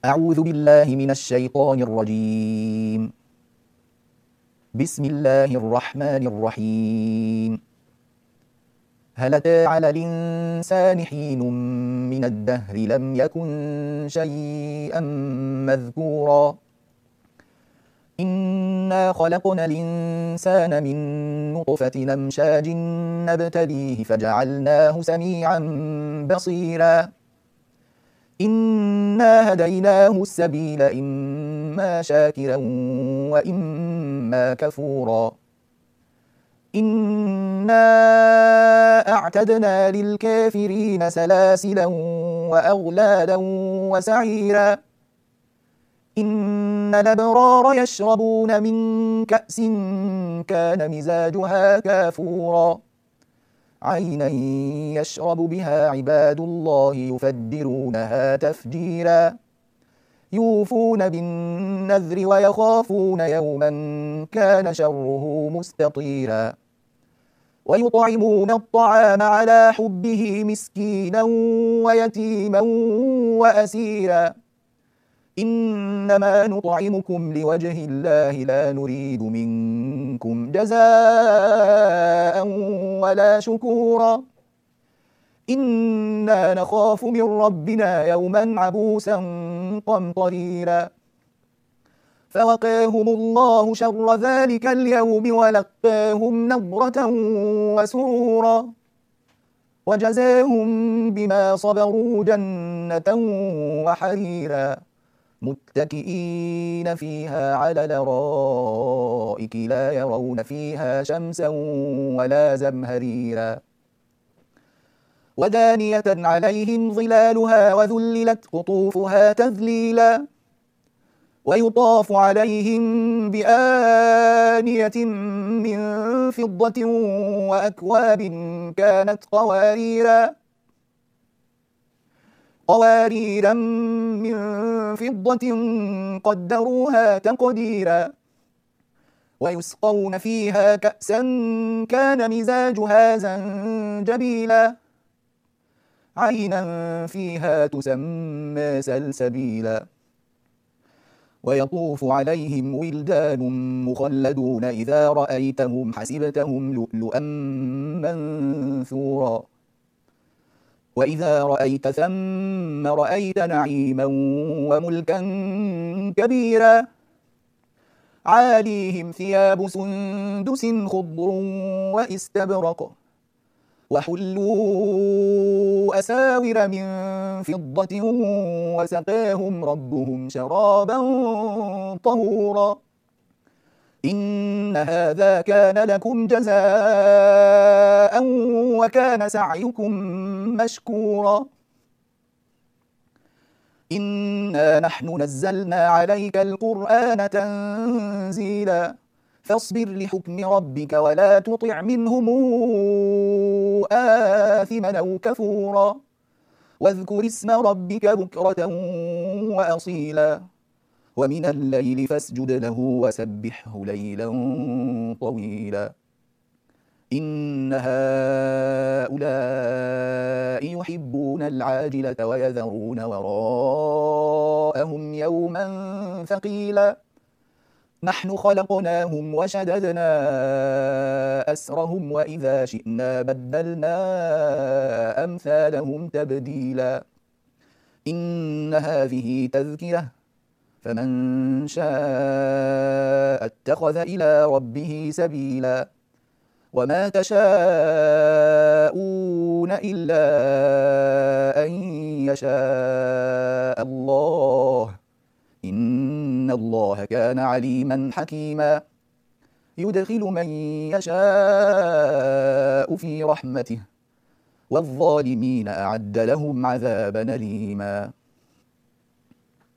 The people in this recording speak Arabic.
أعوذ بالله من الشيطان الرجيم. بسم الله الرحمن الرحيم. هل أتى على الإنسان حين من الدهر لم يكن شيئا مذكورا إنا خلقنا الإنسان من نطفة أمشاج نبتليه فجعلناه سميعا بصيرا إنا هديناه السبيل إما شاكرا وإما كفورا إنا أعتدنا للكافرين سلاسلا وأغلالا وسعيرا إن الأبرار يشربون من كأس كان مزاجها كافورا عينا يشرب بها عباد الله يفجرونها تفجيرا يوفون بالنذر ويخافون يوما كان شره مستطيرا ويطعمون الطعام على حبه مسكينا ويتيما وأسيرا إنما نطعمكم لوجه الله لا نريد منكم جزاء ولا شكورا إنا نخاف من ربنا يوما عبوسا قمطريرا فوقاهم الله شر ذلك اليوم ولقاهم نضرة وسرورا وجزاهم بما صبروا جنة وحريرا متكئين فيها على الأرائك لا يرون فيها شمسا ولا زمهريرا ودانية عليهم ظلالها وذللت قطوفها تذليلا ويطاف عليهم بآنية من فضة وأكواب كانت قواريرا من فضة قدروها تقديرا ويسقون فيها كأسا كان مزاجها زنجبيلا عينا فيها تسمى سلسبيلا ويطوف عليهم ولدان مخلدون إذا رأيتهم حسبتهم لؤلؤا منثورا وإذا رأيت ثم رأيت نعيما وملكا كبيرا عاليهم ثياب سندس خضر وإستبرق وحلوا أساور من فضة وسقاهم ربهم شرابا طهورا إن هذا كان لكم جزاء وكان سعيكم مشكورا إنا نحن نزلنا عليك القرآن تنزيلا فاصبر لحكم ربك ولا تطع منهم آثما أو كفورا واذكر اسم ربك بكرة وأصيلا ومن الليل فاسجد له وسبحه ليلا طويلا إن هؤلاء يحبون العاجلة ويذرون وراءهم يوما ثقيلا نحن خلقناهم وشددنا أسرهم وإذا شئنا بدلنا أمثالهم تبديلا إن هذه تذكرة فمن شاء اتخذ إلى ربه سبيلا وما تشاءون إلا أن يشاء الله إن الله كان عليما حكيما يدخل من يشاء في رحمته والظالمين أعد لهم عذابا أليما